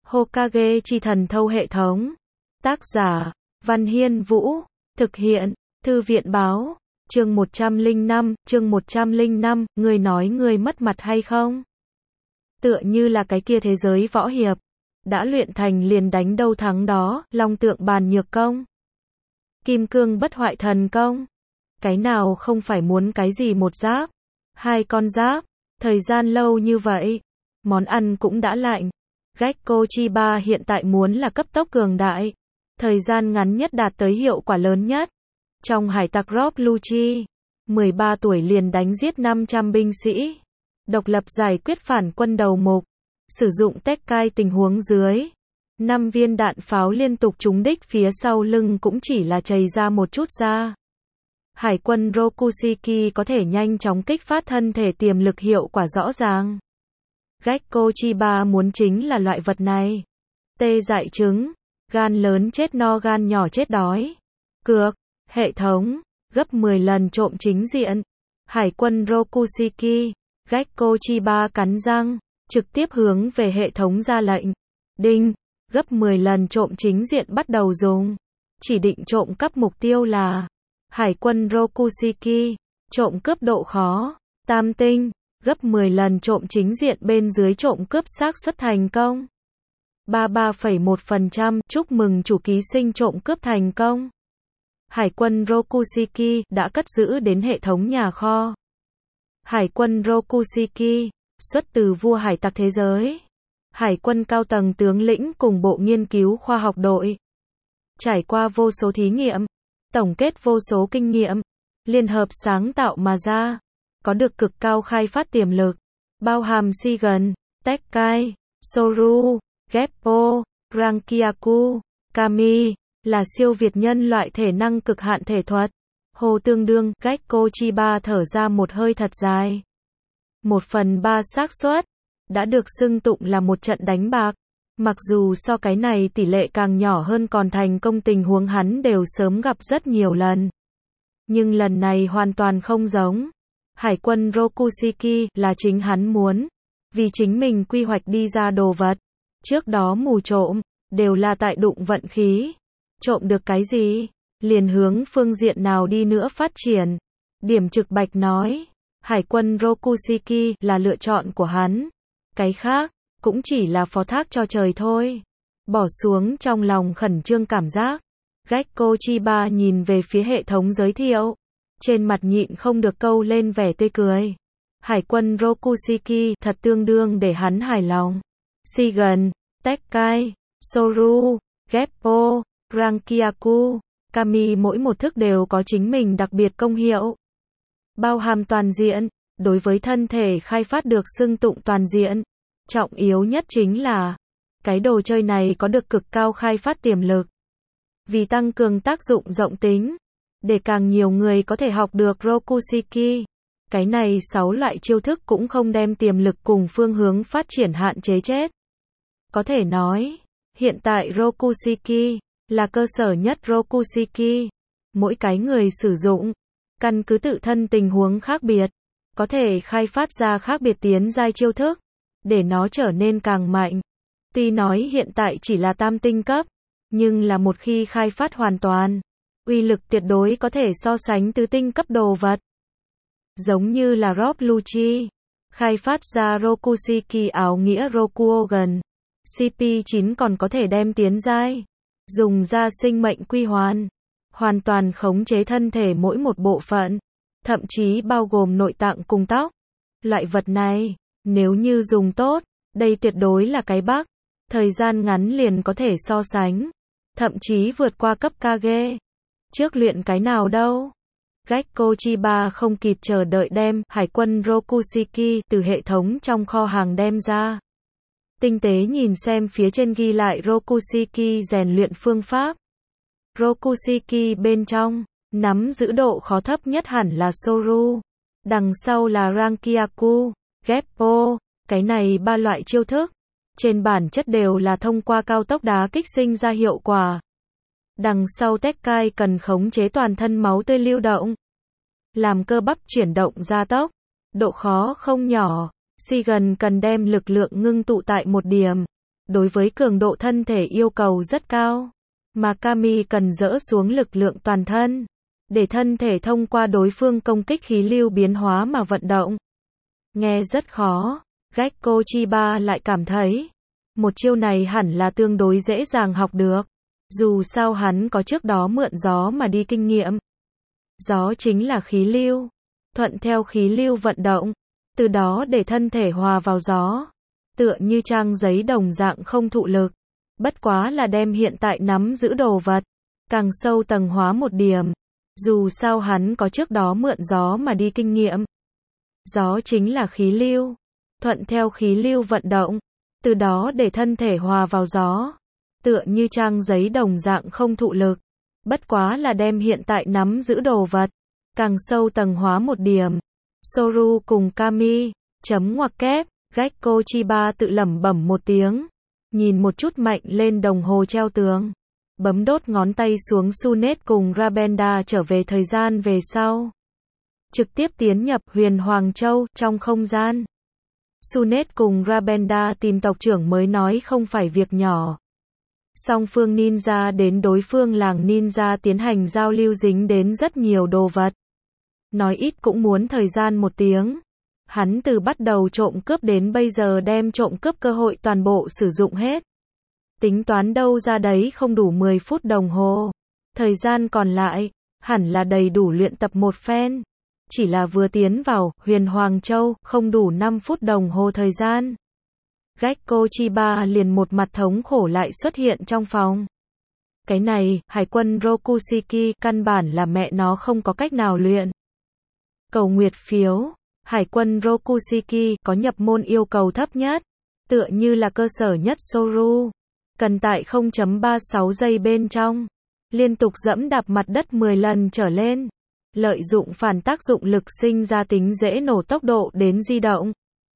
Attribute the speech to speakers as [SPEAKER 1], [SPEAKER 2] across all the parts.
[SPEAKER 1] Hokage chi thần thâu hệ thống. Tác giả, Văn Hiên Vũ. Thực hiện, Thư viện Báo. Chương 105, người nói người mất mặt hay không? Tựa như là cái kia thế giới võ hiệp. Đã luyện thành liền đánh đâu thắng đó, long tượng bàn nhược công. Kim cương bất hoại thần công. Cái nào không phải muốn cái gì một giáp, hai con giáp, thời gian lâu như vậy. Món ăn cũng đã lạnh. Gekko Chiba hiện tại muốn là cấp tốc cường đại. Thời gian ngắn nhất đạt tới hiệu quả lớn nhất. Trong hải tặc Rob Lucci, 13 tuổi liền đánh giết 500 binh sĩ. Độc lập giải quyết phản quân đầu mục. Sử dụng Tekkai tình huống dưới. 5 viên đạn pháo liên tục trúng đích phía sau lưng cũng chỉ là chảy ra một chút ra. Hải quân Rokushiki có thể nhanh chóng kích phát thân thể tiềm lực hiệu quả rõ ràng. Gekko Chiba muốn chính là loại vật này. Tê dại trứng, gan lớn chết no gan nhỏ chết đói. Cược, hệ thống, gấp 10 lần trộm chính diện. Hải quân Rokushiki, Gekko Chiba cắn răng, trực tiếp hướng về hệ thống ra lệnh. Đinh, gấp 10 lần trộm chính diện bắt đầu dùng. Chỉ định trộm cắp mục tiêu là Hải quân Rokushiki, trộm cướp độ khó, tam tinh, gấp 10 lần trộm chính diện bên dưới trộm cướp xác suất thành công. 33,1%, chúc mừng chủ ký sinh trộm cướp thành công. Hải quân Rokushiki đã cất giữ đến hệ thống nhà kho. Hải quân Rokushiki, xuất từ vua hải tặc thế giới. Hải quân cao tầng tướng lĩnh cùng bộ nghiên cứu khoa học đội. Trải qua vô số thí nghiệm, tổng kết vô số kinh nghiệm, liên hợp sáng tạo mà ra, có được cực cao khai phát tiềm lực, bao hàm Shigen, Tekkai, Soru, Geppo, Rankyaku, Kami, là siêu việt nhân loại thể năng cực hạn thể thuật. Hồ tương đương, Gekko Chiba thở ra một hơi thật dài. 1/3 xác suất, đã được xưng tụng là một trận đánh bạc. Mặc dù so cái này tỷ lệ càng nhỏ hơn còn thành công tình huống hắn đều sớm gặp rất nhiều lần. Nhưng lần này hoàn toàn không giống. Hải quân Rokushiki là chính hắn muốn. Vì chính mình quy hoạch đi ra đồ vật. Trước đó mù trộm, đều là tại đụng vận khí. Trộm được cái gì? Liền hướng phương diện nào đi nữa phát triển. Điểm trực bạch nói. Hải quân Rokushiki là lựa chọn của hắn. Cái khác, cũng chỉ là phó thác cho trời thôi. Bỏ xuống trong lòng khẩn trương cảm giác. Gekko Chiba nhìn về phía hệ thống giới thiệu. Trên mặt nhịn không được câu lên vẻ tươi cười. Hải quân Rokushiki thật tương đương để hắn hài lòng. Shigen, Tekkai, Soru, Geppo, Rankyaku, Kami mỗi một thức đều có chính mình đặc biệt công hiệu. Bao hàm toàn diện, đối với thân thể khai phát được xưng tụng toàn diện. Trọng yếu nhất chính là, cái đồ chơi này có được cực cao khai phát tiềm lực. Vì tăng cường tác dụng rộng tính, để càng nhiều người có thể học được Rokushiki. Cái này 6 loại chiêu thức cũng không đem tiềm lực cùng phương hướng phát triển hạn chế chết. Có thể nói, hiện tại Rokushiki là cơ sở nhất Rokushiki. Mỗi cái người sử dụng, căn cứ tự thân tình huống khác biệt, có thể khai phát ra khác biệt tiến giai chiêu thức, để nó trở nên càng mạnh. Tuy nói hiện tại chỉ là tam tinh cấp, nhưng là một khi khai phát hoàn toàn, uy lực tuyệt đối có thể so sánh tứ tinh cấp đồ vật. Giống như là Rob Lucci, khai phát ra Rokushiki áo nghĩa Rokuogan, CP9 còn có thể đem tiến giai, dùng ra sinh mệnh quy hoàn toàn khống chế thân thể mỗi một bộ phận, thậm chí bao gồm nội tạng cùng tóc. Loại vật này, nếu như dùng tốt, đây tuyệt đối là cái bắc, thời gian ngắn liền có thể so sánh, thậm chí vượt qua cấp Kage. Trước luyện cái nào đâu? Gekko Chiba không kịp chờ đợi đem Hải quân Rokushiki từ hệ thống trong kho hàng đem ra. Tinh tế nhìn xem phía trên ghi lại Rokushiki rèn luyện phương pháp. Rokushiki bên trong, nắm giữ độ khó thấp nhất hẳn là Soru. Đằng sau là Rankyaku, Geppo. Cái này 3 loại chiêu thức, trên bản chất đều là thông qua cao tốc đá kích sinh ra hiệu quả. Đằng sau Tekkai cần khống chế toàn thân máu tươi lưu động, làm cơ bắp chuyển động gia tốc, độ khó không nhỏ. Shigen cần đem lực lượng ngưng tụ tại một điểm, đối với cường độ thân thể yêu cầu rất cao, mà Kami cần dỡ xuống lực lượng toàn thân, để thân thể thông qua đối phương công kích khí lưu biến hóa mà vận động. Nghe rất khó, Gekko Chiba lại cảm thấy, một chiêu này hẳn là tương đối dễ dàng học được. Dù sao hắn có trước đó mượn gió mà đi kinh nghiệm. Gió chính là khí lưu, thuận theo khí lưu vận động, từ đó để thân thể hòa vào gió, tựa như trang giấy đồng dạng không thụ lực, bất quá là đem hiện tại nắm giữ đồ vật, càng sâu tầng hóa một điểm. Dù sao hắn có trước đó mượn gió mà đi kinh nghiệm. Gió chính là khí lưu, thuận theo khí lưu vận động, từ đó để thân thể hòa vào gió, tựa như trang giấy đồng dạng không thụ lực, bất quá là đem hiện tại nắm giữ đồ vật, càng sâu tầng hóa một điểm. Soru cùng Kami, chấm ngoặc kép, Gekko Chiba tự lẩm bẩm một tiếng, nhìn một chút mạnh lên đồng hồ treo tường, bấm đốt ngón tay xuống. Sunet cùng Rabenda trở về thời gian về sau, trực tiếp tiến nhập Huyền Hoàng Châu trong không gian. Sunet cùng Rabenda tìm tộc trưởng mới nói không phải việc nhỏ. Song phương ninja đến đối phương làng ninja tiến hành giao lưu dính đến rất nhiều đồ vật. Nói ít cũng muốn thời gian 1 tiếng. Hắn từ bắt đầu trộm cướp đến bây giờ đem trộm cướp cơ hội toàn bộ sử dụng hết. Tính toán đâu ra đấy không đủ 10 phút đồng hồ. Thời gian còn lại, hẳn là đầy đủ luyện tập một phen. Chỉ là vừa tiến vào Huyền Hoàng Châu, không đủ 5 phút đồng hồ thời gian. Gekko Chiba liền một mặt thống khổ lại xuất hiện trong phòng. Cái này, hải quân Rokushiki, căn bản là mẹ nó không có cách nào luyện. Cầu nguyệt phiếu, hải quân Rokushiki có nhập môn yêu cầu thấp nhất, tựa như là cơ sở nhất Soru. Cần tại 0.36 giây bên trong, liên tục dẫm đạp mặt đất 10 lần trở lên. Lợi dụng phản tác dụng lực sinh ra tính dễ nổ tốc độ đến di động.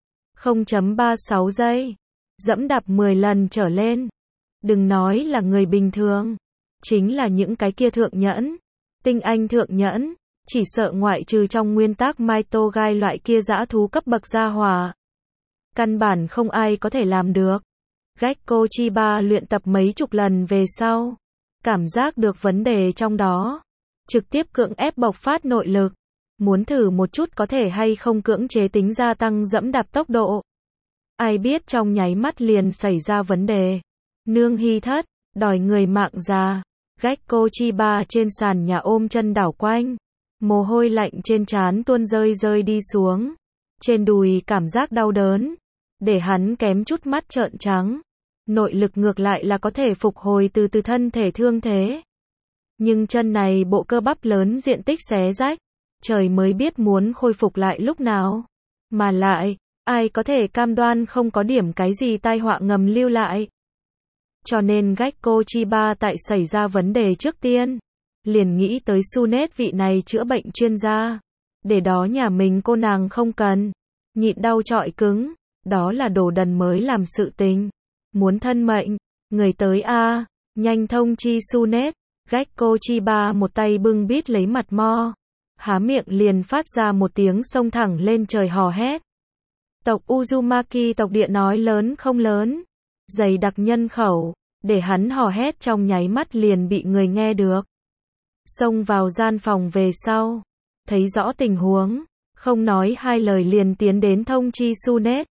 [SPEAKER 1] 0.36 giây. Dẫm đạp 10 lần trở lên. Đừng nói là người bình thường. Chính là những cái kia thượng nhẫn. Tinh anh thượng nhẫn. Chỉ sợ ngoại trừ trong nguyên tắc Maito Gai loại kia dã thú cấp bậc gia hỏa. Căn bản không ai có thể làm được. Gekko Chiba luyện tập mấy chục lần về sau. Cảm giác được vấn đề trong đó. Trực tiếp cưỡng ép bộc phát nội lực. Muốn thử một chút có thể hay không cưỡng chế tính gia tăng dẫm đạp tốc độ. Ai biết trong nháy mắt liền xảy ra vấn đề. Nương hy thất, đòi người mạng già. Gekko Chiba trên sàn nhà ôm chân đảo quanh. Mồ hôi lạnh trên trán tuôn rơi đi xuống. Trên đùi cảm giác đau đớn. Để hắn kém chút mắt trợn trắng. Nội lực ngược lại là có thể phục hồi từ thân thể thương thế. Nhưng chân này bộ cơ bắp lớn diện tích xé rách. Trời mới biết muốn khôi phục lại lúc nào. Mà lại, ai có thể cam đoan không có điểm cái gì tai họa ngầm lưu lại. Cho nên Gekko Chiba tại xảy ra vấn đề trước tiên. Liền nghĩ tới Sunet vị này chữa bệnh chuyên gia. Để đó nhà mình cô nàng không cần. Nhịn đau trọi cứng. Đó là đồ đần mới làm sự tình. Muốn thân mệnh. Người tới a, nhanh thông chi Sunet. Gekko Chiba một tay bưng bít lấy mặt mo. Há miệng liền phát ra một tiếng xông thẳng lên trời hò hét. Tộc Uzumaki tộc địa nói lớn không lớn. Dày đặc nhân khẩu. Để hắn hò hét trong nháy mắt liền bị người nghe được. Xông vào gian phòng về sau. Thấy rõ tình huống. Không nói hai lời liền tiến đến thông chi Sunet.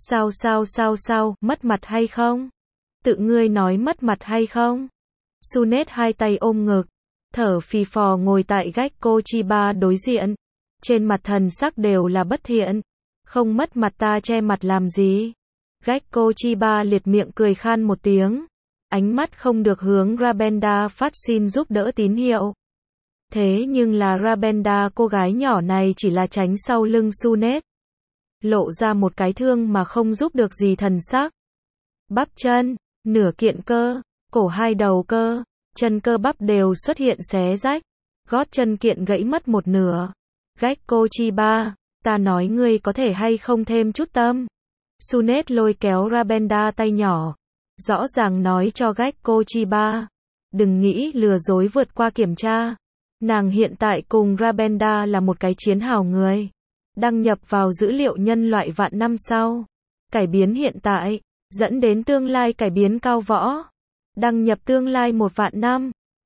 [SPEAKER 1] Sao, mất mặt hay không? Tự ngươi nói mất mặt hay không? Sunet hai tay ôm ngực. Thở phì phò ngồi tại Gekko Chiba đối diện. Trên mặt thần sắc đều là bất thiện. Không mất mặt ta che mặt làm gì? Gekko Chiba liệt miệng cười khan một tiếng. Ánh mắt không được hướng Rabenda phát xin giúp đỡ tín hiệu. Thế nhưng là Rabenda cô gái nhỏ này chỉ là tránh sau lưng Sunet. Lộ ra một cái thương mà không giúp được gì thần sắc. Bắp chân, nửa kiện cơ, cổ hai đầu cơ, chân cơ bắp đều xuất hiện xé rách. Gót chân kiện gãy mất một nửa. Gekko Chiba, ta nói ngươi có thể hay không thêm chút tâm. Sunet lôi kéo Rabenda tay nhỏ. Rõ ràng nói cho Gekko Chiba. Đừng nghĩ lừa dối vượt qua kiểm tra. Nàng hiện tại cùng Rabenda là một cái chiến hào người. Đăng nhập vào dữ liệu nhân loại vạn năm sau. Cải biến hiện tại. dẫn đến tương lai cải biến cao võ. Đăng nhập tương lai 1 vạn năm.